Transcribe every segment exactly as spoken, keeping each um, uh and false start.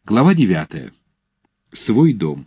Глава девятая. Свой дом.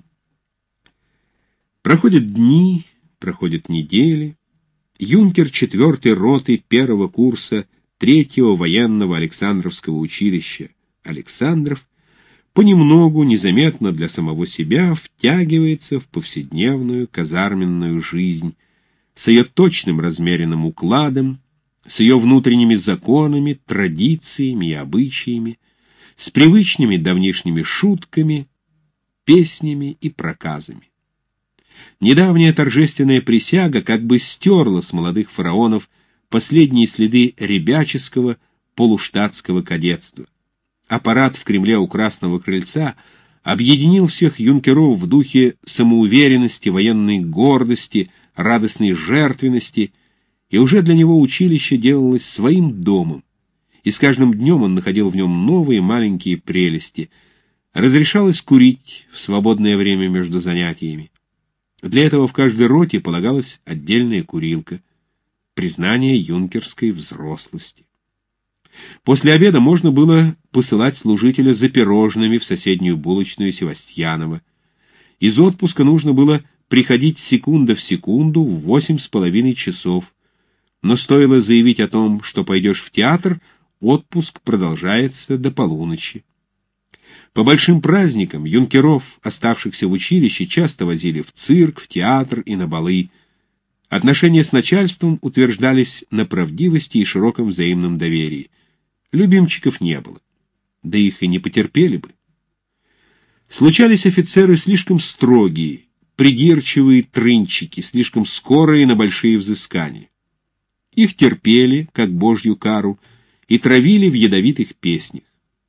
Проходят дни, проходят недели. Юнкер четвертой роты первого курса третьего военного Александровского училища Александров понемногу, незаметно для самого себя, втягивается в повседневную казарменную жизнь с ее точным размеренным укладом, с ее внутренними законами, традициями и обычаями, с привычными давнишними шутками, песнями и проказами. Недавняя торжественная присяга как бы стерла с молодых фараонов последние следы ребяческого полуштатского кадетства. Аппарат в Кремле у Красного Крыльца объединил всех юнкеров в духе самоуверенности, военной гордости, радостной жертвенности, и уже для него училище делалось своим домом, и с каждым днем он находил в нем новые маленькие прелести. Разрешалось курить в свободное время между занятиями. Для этого в каждой роте полагалась отдельная курилка, признание юнкерской взрослости. После обеда можно было посылать служителя за пирожными в соседнюю булочную Севастьянова. Из отпуска нужно было приходить секунда в секунду в восемь с половиной часов, но стоило заявить о том, что пойдешь в театр, отпуск продолжается до полуночи. По большим праздникам юнкеров, оставшихся в училище, часто возили в цирк, в театр и на балы. Отношения с начальством утверждались на правдивости и широком взаимном доверии. Любимчиков не было, да их и не потерпели бы. Случались офицеры слишком строгие, придирчивые трынчики, слишком скорые на большие взыскания. Их терпели, как божью кару, и травили в ядовитых песнях.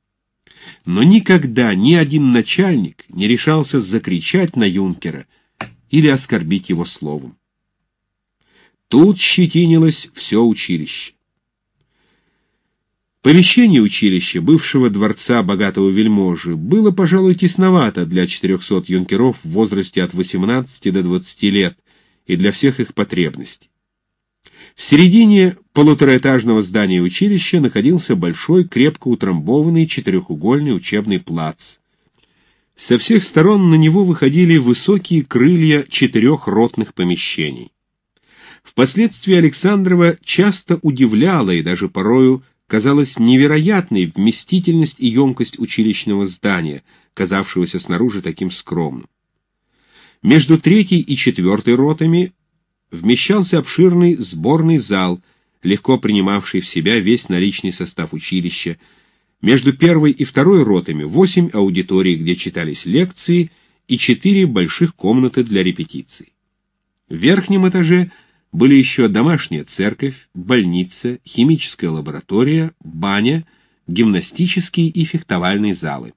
Но никогда ни один начальник не решался закричать на юнкера или оскорбить его словом. Тут щетинилось все училище. Помещение училища, бывшего дворца богатого вельможи, было, пожалуй, тесновато для четырехсот юнкеров в возрасте от восемнадцати до двадцати лет и для всех их потребностей. В середине полутораэтажного здания училища находился большой, крепко утрамбованный четырехугольный учебный плац. Со всех сторон на него выходили высокие крылья четырех ротных помещений. Впоследствии Александрова часто удивляла и даже порою казалась невероятной вместительность и емкость училищного здания, казавшегося снаружи таким скромным. Между третьей и четвертой ротами вмещался обширный сборный зал, легко принимавший в себя весь наличный состав училища. Между первой и второй ротами восемь аудиторий, где читались лекции, и четыре больших комнаты для репетиций. В верхнем этаже были еще домашняя церковь, больница, химическая лаборатория, баня, гимнастические и фехтовальные залы.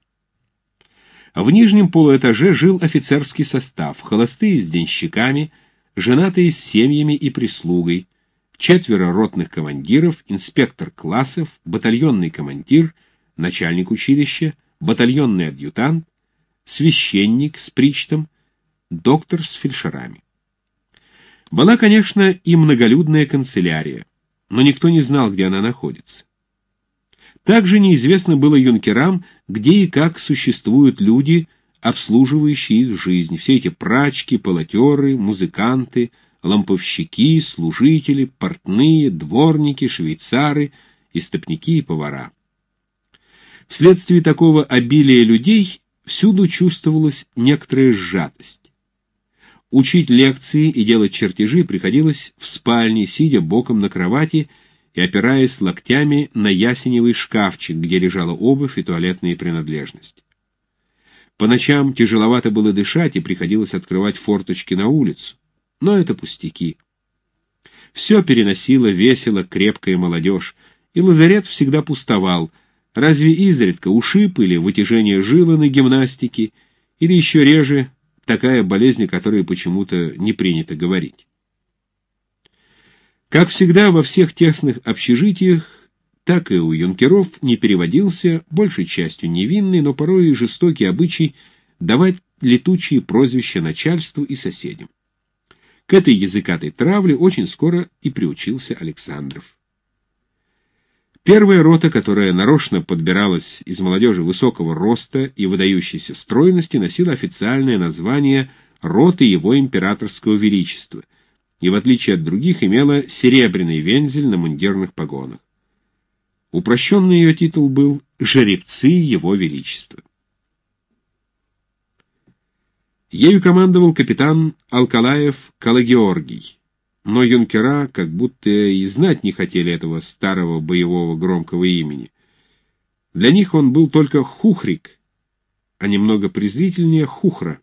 В нижнем полуэтаже жил офицерский состав, холостые с денщиками, женатые с семьями и прислугой, четверо ротных командиров, инспектор классов, батальонный командир, начальник училища, батальонный адъютант, священник с причтом, доктор с фельдшерами. Была, конечно, и многолюдная канцелярия, но никто не знал, где она находится. Также неизвестно было юнкерам, где и как существуют люди, обслуживающие их жизнь, все эти прачки, полотеры, музыканты, ламповщики, служители, портные, дворники, швейцары, истопники и повара. Вследствие такого обилия людей всюду чувствовалась некоторая сжатость. Учить лекции и делать чертежи приходилось в спальне, сидя боком на кровати и опираясь локтями на ясеневый шкафчик, где лежала обувь и туалетные принадлежности. По ночам тяжеловато было дышать, и приходилось открывать форточки на улицу. Но это пустяки. Все переносила весело крепкая молодежь, и лазарет всегда пустовал, разве изредка ушиб или вытяжение жилы на гимнастике, или еще реже такая болезнь, о которой почему-то не принято говорить. Как всегда во всех тесных общежитиях, так и у юнкеров не переводился, большей частью невинный, но порой и жестокий обычай давать летучие прозвища начальству и соседям. К этой языкатой травле очень скоро и приучился Александров. Первая рота, которая нарочно подбиралась из молодежи высокого роста и выдающейся стройности, носила официальное название «Роты Его Императорского Величества» и, в отличие от других, имела серебряный вензель на мундирных погонах. Упрощенный ее титул был «Жеребцы Его Величества». Ею командовал капитан Алкалаев Калагеоргий, но юнкера как будто и знать не хотели этого старого боевого громкого имени. Для них он был только Хухрик, а немного презрительнее Хухра.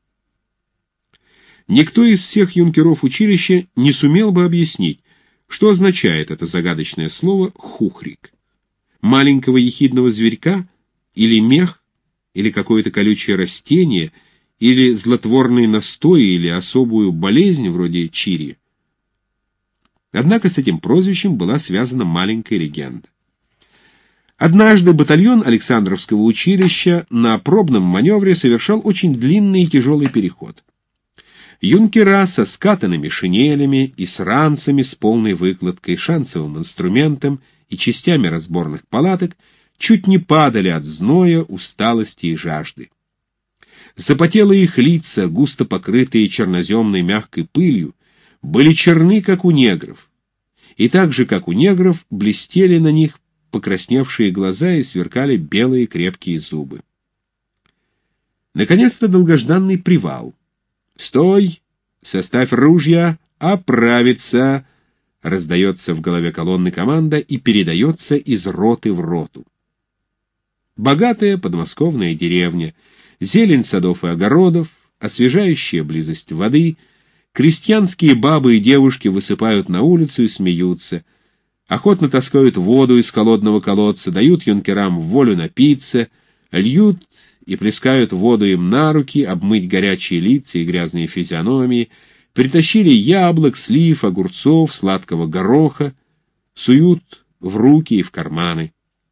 Никто из всех юнкеров училища не сумел бы объяснить, что означает это загадочное слово «хухрик». Маленького ехидного зверька, или мех, или какое-то колючее растение, или злотворный настой, или особую болезнь вроде чири. Однако с этим прозвищем была связана маленькая легенда. Однажды батальон Александровского училища на пробном маневре совершал очень длинный и тяжелый переход. Юнкера со скатанными шинелями и с ранцами с полной выкладкой, шансовым инструментом и частями разборных палаток чуть не падали от зноя, усталости и жажды. Запотелые их лица, густо покрытые черноземной мягкой пылью, были черны, как у негров, и так же, как у негров, блестели на них покрасневшие глаза и сверкали белые крепкие зубы. Наконец-то долгожданный привал. «Стой! Составь ружья! Оправиться!» Раздается в голове колонны команда и передается из роты в роту. Богатая подмосковная деревня, зелень садов и огородов, освежающая близость воды, крестьянские бабы и девушки высыпают на улицу и смеются, охотно таскают воду из холодного колодца, дают юнкерам волю напиться, льют и плескают воду им на руки, обмыть горячие лица и грязные физиономии, притащили яблок, слив, огурцов, сладкого гороха, суют в руки и в карманы.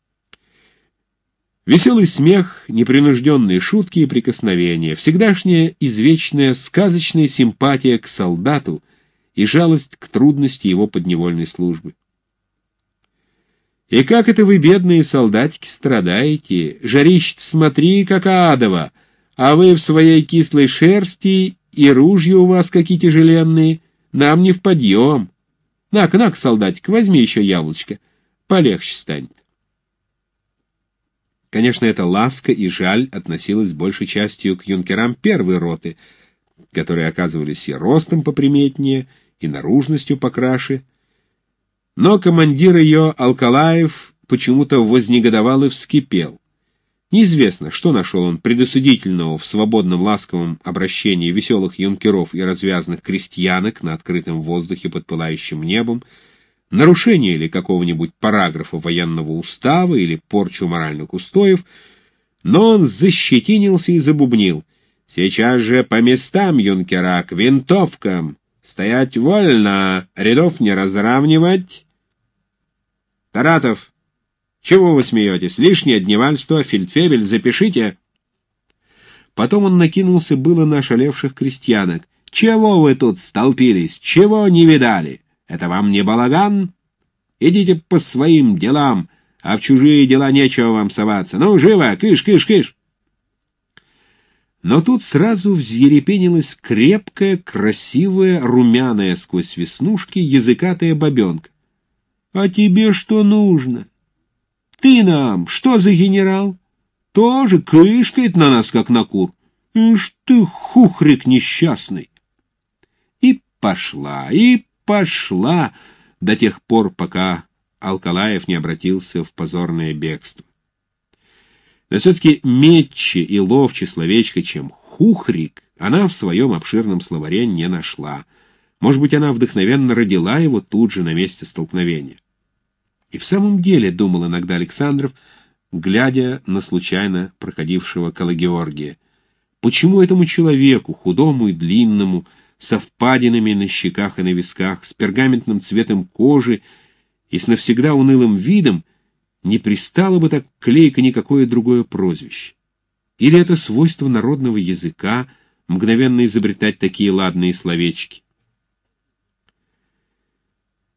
Веселый смех, непринужденные шутки и прикосновения, всегдашняя извечная сказочная симпатия к солдату и жалость к трудности его подневольной службы. «И как это вы, бедные солдатики, страдаете? Жарище-то смотри, как адово, а вы в своей кислой шерсти, и ружья у вас какие тяжеленные, нам не в подъем. На-ка, на-ка, солдатик, возьми еще яблочко, полегче станет». Конечно, эта ласка и жаль относилась большей частью к юнкерам первой роты, которые оказывались и ростом поприметнее, и наружностью покраше. Но командир ее, Алкалаев, почему-то вознегодовал и вскипел. Неизвестно, что нашел он предосудительного в свободном ласковом обращении веселых юнкеров и развязных крестьянок на открытом воздухе под пылающим небом, нарушение ли какого-нибудь параграфа военного устава или порчу моральных устоев, но он защетинился и забубнил: «Сейчас же по местам, юнкера, к винтовкам! Стоять вольно, рядов не разравнивать!» «Таратов, чего вы смеетесь? Лишнее дневальство, фельдфебель, запишите!» Потом он накинулся было на ошалевших крестьянок. «Чего вы тут столпились? Чего не видали? Это вам не балаган? Идите по своим делам, а в чужие дела нечего вам соваться. Ну, живо, кыш, кыш, кыш!» Но тут сразу взъерепенилась крепкая, красивая, румяная сквозь веснушки языкатая бабенка. «А тебе что нужно? Ты нам что за генерал? Тоже кышкает на нас, как на кур. Ишь ты, хухрик несчастный!» И пошла, и пошла до тех пор, пока Алкалаев не обратился в позорное бегство. Но все-таки метче и ловче словечко, чем «хухрик», она в своем обширном словаре не нашла. Может быть, она вдохновенно родила его тут же на месте столкновения. И в самом деле, думал иногда Александров, глядя на случайно проходившего Калагеоргия, почему этому человеку, худому и длинному, со впадинами на щеках и на висках, с пергаментным цветом кожи и с навсегда унылым видом, не пристало бы так клейко никакое другое прозвище? Или это свойство народного языка мгновенно изобретать такие ладные словечки?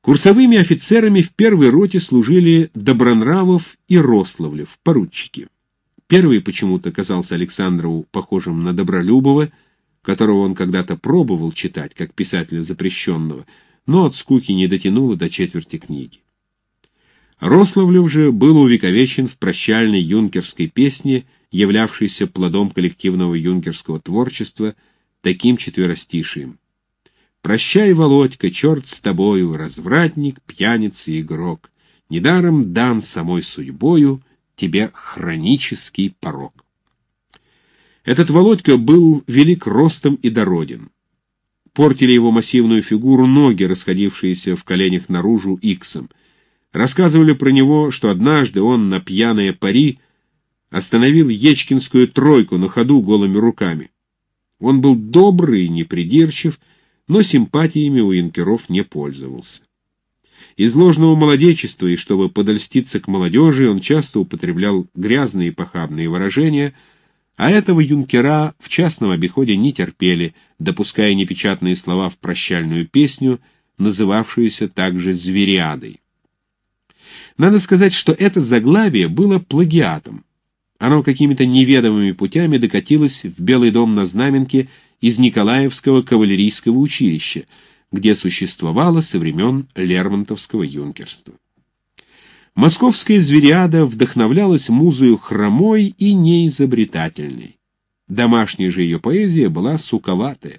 Курсовыми офицерами в первой роте служили Добронравов и Рославлев, поручики. Первый почему-то казался Александрову похожим на Добролюбова, которого он когда-то пробовал читать, как писателя запрещенного, но от скуки не дотянуло до четверти книги. Рославлев же был увековечен в прощальной юнкерской песне, являвшейся плодом коллективного юнкерского творчества, таким четверостишием: «Прощай, Володька, черт с тобою, развратник, пьяница и игрок, недаром дан самой судьбою тебе хронический порок». Этот Володька был велик ростом и дороден. Портили его массивную фигуру ноги, расходившиеся в коленях наружу иксом. Рассказывали про него, что однажды он на пьяное пари остановил ечкинскую тройку на ходу голыми руками. Он был добрый и непридирчив, но симпатиями у юнкеров не пользовался. Из ложного молодечества и чтобы подольститься к молодежи, он часто употреблял грязные и похабные выражения, а этого юнкера в частном обиходе не терпели, допуская непечатные слова в прощальную песню, называвшуюся также «Звериадой». Надо сказать, что это заглавие было плагиатом. Оно какими-то неведомыми путями докатилось в Белый дом на Знаменке из Николаевского кавалерийского училища, где существовало со времен Лермонтовского юнкерства. Московская звериада вдохновлялась музою хромой и неизобретательной. Домашняя же ее поэзия была суковатая.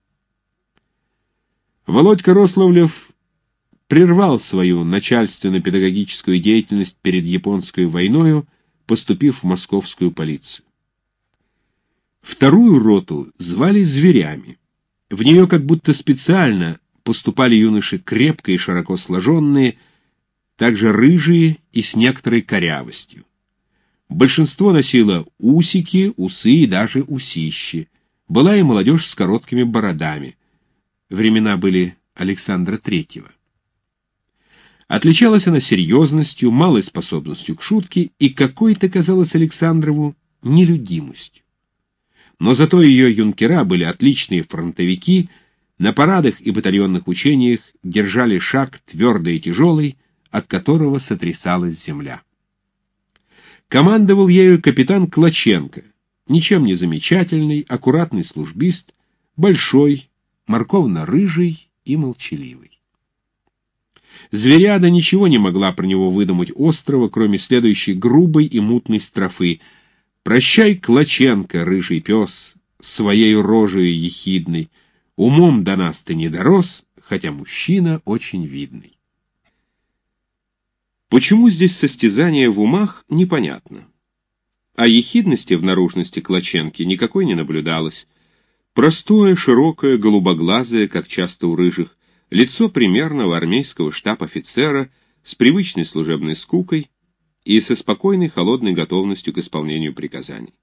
Володька Рославлев прервал свою начальственно-педагогическую деятельность перед японской войною, поступив в московскую полицию. Вторую роту звали «Зверями». В нее как будто специально поступали юноши крепко и широко сложенные, также рыжие и с некоторой корявостью. Большинство носило усики, усы и даже усищи. Была и молодежь с короткими бородами. Времена были Александра Третьего. Отличалась она серьезностью, малой способностью к шутке и какой-то, казалось Александрову, нелюдимостью. Но зато ее юнкера были отличные фронтовики, на парадах и батальонных учениях держали шаг твердый и тяжелый, от которого сотрясалась земля. Командовал ею капитан Клоченко, ничем не замечательный, аккуратный службист, большой, морковно-рыжий и молчаливый. Звериада ничего не могла про него выдумать острого, кроме следующей грубой и мутной строфы: «Прощай, Клоченко, рыжий пес, своей рожею ехидной, умом до нас ты не дорос, хотя мужчина очень видный». Почему здесь состязание в умах, непонятно. О ехидности в наружности Клоченки никакой не наблюдалось. Простое, широкое, голубоглазое, как часто у рыжих, лицо примерного армейского штаб-офицера с привычной служебной скукой и со спокойной холодной готовностью к исполнению приказаний.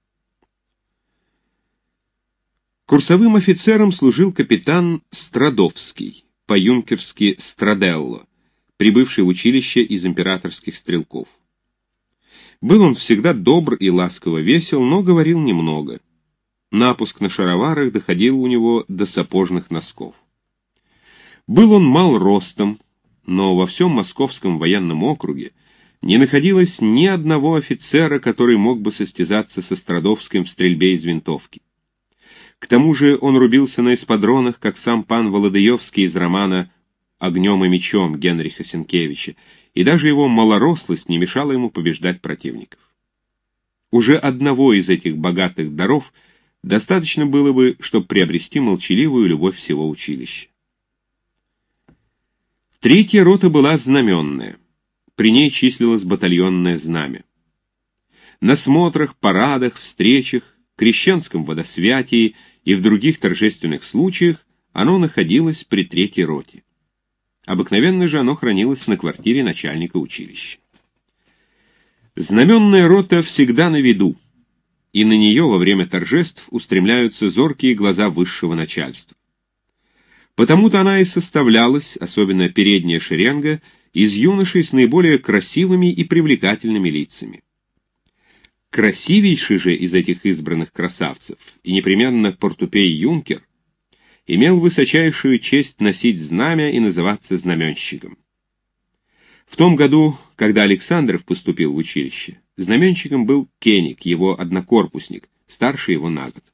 Курсовым офицером служил капитан Страдовский, по-юнкерски Страделло, прибывший в училище из императорских стрелков. Был он всегда добр и ласково весел, но говорил немного. Напуск на шароварах доходил у него до сапожных носков. Был он мал ростом, но во всем московском военном округе не находилось ни одного офицера, который мог бы состязаться со Страдовским в стрельбе из винтовки. К тому же он рубился на эспадронах, как сам пан Володыевский из романа «Огнем и мечом» Генриха Сенкевича, и даже его малорослость не мешала ему побеждать противников. Уже одного из этих богатых даров достаточно было бы, чтобы приобрести молчаливую любовь всего училища. Третья рота была знаменная. При ней числилось батальонное знамя. На смотрах, парадах, встречах, крещенском водосвятии и в других торжественных случаях оно находилось при третьей роте. Обыкновенно же оно хранилось на квартире начальника училища. Знаменная рота всегда на виду, и на нее во время торжеств устремляются зоркие глаза высшего начальства. Потому-то она и составлялась, особенно передняя шеренга, из юношей с наиболее красивыми и привлекательными лицами. Красивейший же из этих избранных красавцев, и непременно портупей юнкер, имел высочайшую честь носить знамя и называться знаменщиком. В том году, когда Александров поступил в училище, знаменщиком был Кеник, его однокорпусник, старше его на год.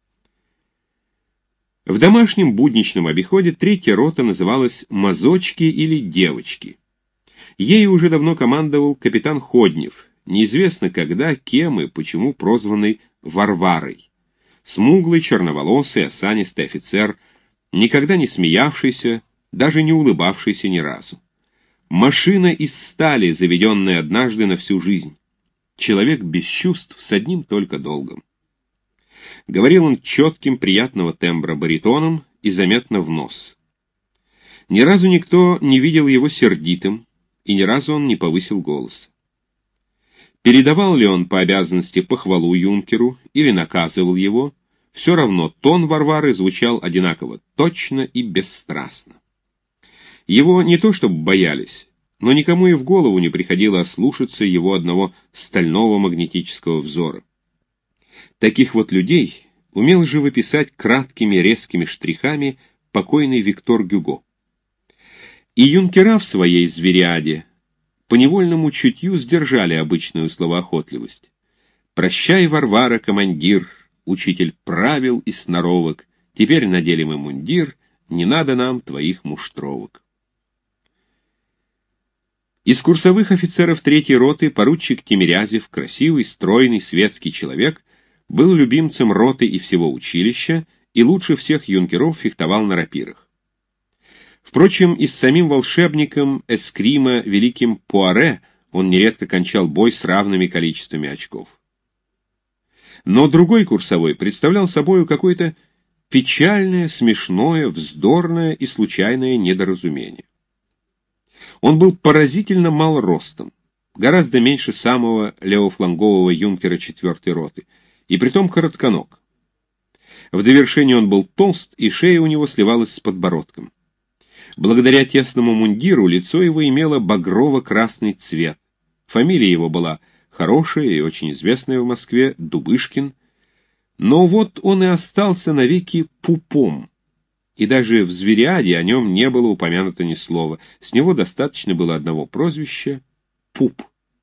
В домашнем будничном обиходе третья рота называлась «мазочки» или «девочки». Ею уже давно командовал капитан Ходнев, неизвестно когда, кем и почему прозванный Варварой. Смуглый, черноволосый, осанистый офицер, никогда не смеявшийся, даже не улыбавшийся ни разу. Машина из стали, заведенная однажды на всю жизнь. Человек без чувств с одним только долгом. Говорил он четким, приятного тембра баритоном и заметно в нос. Ни разу никто не видел его сердитым, и ни разу он не повысил голос. Передавал ли он по обязанности похвалу юнкеру или наказывал его, все равно тон Варвары звучал одинаково точно и бесстрастно. Его не то чтобы боялись, но никому и в голову не приходило ослушаться его одного стального магнетического взора. Таких вот людей умел живописать краткими резкими штрихами покойный Виктор Гюго. И юнкера в своей звериаде по невольному чутью сдержали обычную словоохотливость. «Прощай, Варвара, командир, учитель правил и сноровок, теперь надели мы мундир, не надо нам твоих муштровок». Из курсовых офицеров третьей роты поручик Тимирязев, красивый, стройный, светский человек, был любимцем роты и всего училища и лучше всех юнкеров фехтовал на рапирах. Впрочем, и с самим волшебником эскрима великим Пуаре он нередко кончал бой с равными количествами очков. Но другой курсовой представлял собою какое-то печальное, смешное, вздорное и случайное недоразумение. Он был поразительно мал ростом, гораздо меньше самого левофлангового юнкера четвертой роты, и притом коротконог. В довершение он был толст, и шея у него сливалась с подбородком. Благодаря тесному мундиру лицо его имело багрово-красный цвет. Фамилия его была хорошая и очень известная в Москве — Дубышкин. Но вот он и остался навеки пупом. И даже в звериаде о нем не было упомянуто ни слова. С него достаточно было одного прозвища — Пуп.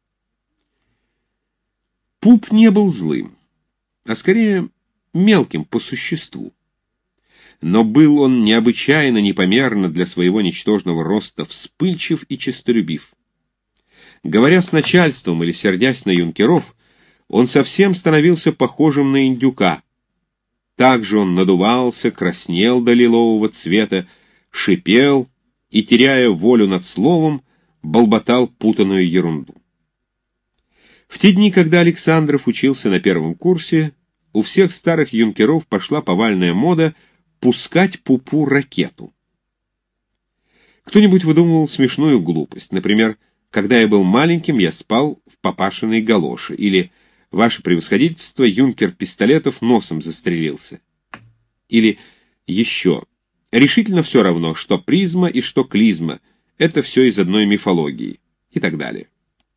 Пуп не был злым, а скорее мелким по существу. Но был он необычайно непомерно для своего ничтожного роста вспыльчив и честолюбив. Говоря с начальством или сердясь на юнкеров, он совсем становился похожим на индюка. Также он надувался, краснел до лилового цвета, шипел и, теряя волю над словом, болботал путанную ерунду. В те дни, когда Александров учился на первом курсе, у всех старых юнкеров пошла повальная мода пускать Пупу ракету. Кто-нибудь выдумывал смешную глупость, например, «Когда я был маленьким, я спал в папашиной галоши», или «Ваше превосходительство, юнкер Пистолетов носом застрелился». Или еще «Решительно все равно, что призма и что клизма, это все из одной мифологии» и так далее.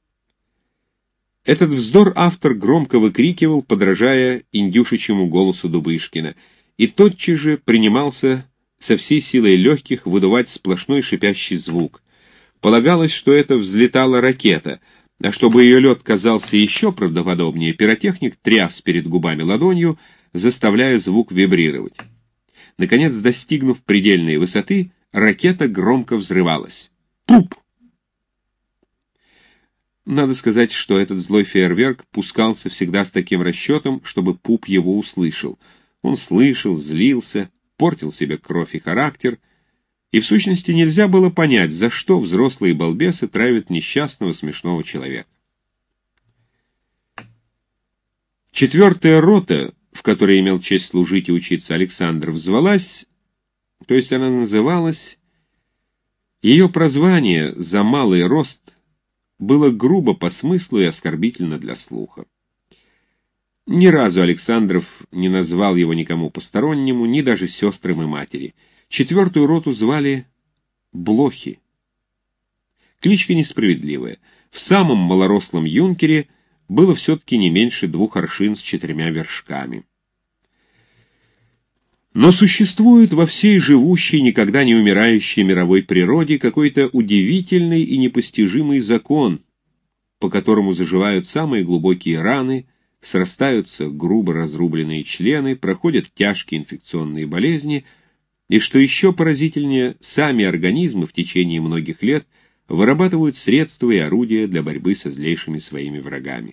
Этот вздор автор громко выкрикивал, подражая индюшечьему голосу Дубышкина, и тотчас же принимался со всей силой легких выдувать сплошной шипящий звук. Полагалось, что это взлетала ракета, а чтобы ее лед казался еще правдоподобнее, пиротехник тряс перед губами ладонью, заставляя звук вибрировать. Наконец, достигнув предельной высоты, ракета громко взрывалась. Пуп! Надо сказать, что этот злой фейерверк пускался всегда с таким расчетом, чтобы Пуп его услышал. Он слышал, злился, портил себе кровь и характер, и в сущности нельзя было понять, за что взрослые балбесы травят несчастного смешного человека. Четвертая рота, в которой имел честь служить и учиться Александров, звалась, то есть она называлась, ее прозвание за малый рост было грубо по смыслу и оскорбительно для слуха. Ни разу Александров не назвал его никому постороннему, ни даже сестрам и матери. Четвертую роту звали Блохи. Кличка несправедливая. В самом малорослом юнкере было все-таки не меньше двух аршин с четырьмя вершками. Но существует во всей живущей, никогда не умирающей мировой природе какой-то удивительный и непостижимый закон, по которому заживают самые глубокие раны, срастаются грубо разрубленные члены, проходят тяжкие инфекционные болезни, и, что еще поразительнее, сами организмы в течение многих лет вырабатывают средства и орудия для борьбы со злейшими своими врагами.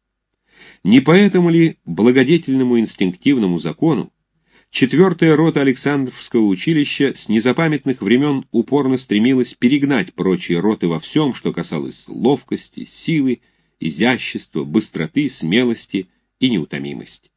Не поэтому ли благодетельному инстинктивному закону четвертая рота Александровского училища с незапамятных времен упорно стремилась перегнать прочие роты во всем, что касалось ловкости, силы, изящества, быстроты, смелости и неутомимости?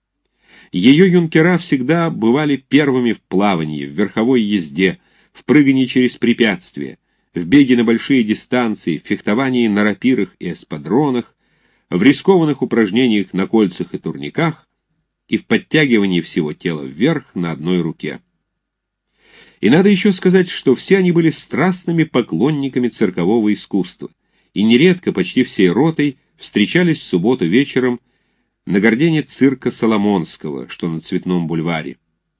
Ее юнкера всегда бывали первыми в плавании, в верховой езде, в прыгании через препятствия, в беге на большие дистанции, в фехтовании на рапирах и эспадронах, в рискованных упражнениях на кольцах и турниках и в подтягивании всего тела вверх на одной руке. И надо еще сказать, что все они были страстными поклонниками циркового искусства, и нередко почти всей ротой встречались в субботу вечером на гордене цирка Соломонского, что на Цветном бульваре.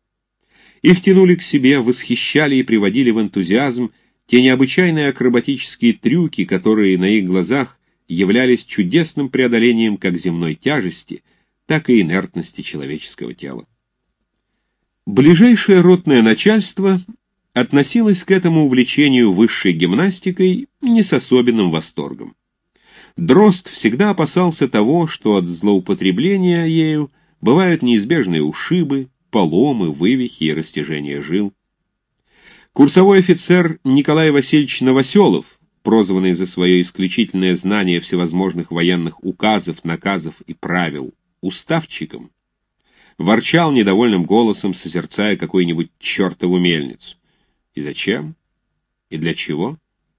Их тянули к себе, восхищали и приводили в энтузиазм те необычайные акробатические трюки, которые на их глазах являлись чудесным преодолением как земной тяжести, так и инертности человеческого тела. Ближайшее ротное начальство относилось к этому увлечению высшей гимнастикой не с особенным восторгом. Дрозд всегда опасался того, что от злоупотребления ею бывают неизбежные ушибы, поломы, вывихи и растяжение жил. Курсовой офицер Николай Васильевич Новоселов, прозванный за свое исключительное знание всевозможных военных указов, наказов и правил уставчиком, ворчал недовольным голосом, созерцая какую-нибудь чертову мельницу. И зачем? И для чего?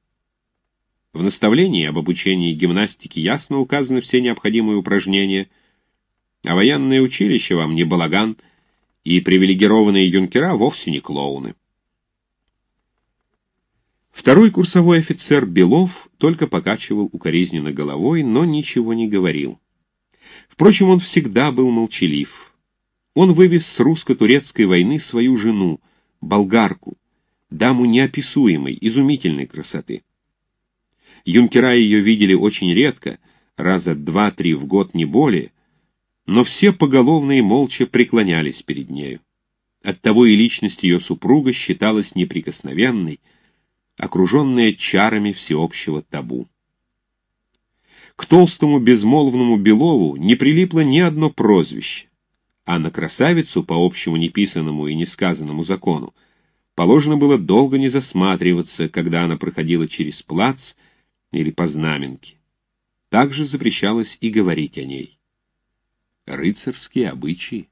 В наставлении об обучении гимнастики ясно указаны все необходимые упражнения, а военное училище вам не балаган, и привилегированные юнкера вовсе не клоуны. Второй курсовой офицер Белов только покачивал укоризненно головой, но ничего не говорил. Впрочем, он всегда был молчалив. Он вывез с русско-турецкой войны свою жену, болгарку, даму неописуемой, изумительной красоты. Юнкера ее видели очень редко, раза два-три в год, не более, но все поголовно и молча преклонялись перед нею. Оттого и личность ее супруга считалась неприкосновенной, окруженная чарами всеобщего табу. К толстому безмолвному Белову не прилипло ни одно прозвище, а на красавицу, по общему неписанному и несказанному закону, положено было долго не засматриваться, когда она проходила через плац или по знаменке. Также запрещалось и говорить о ней. Рыцарские обычаи.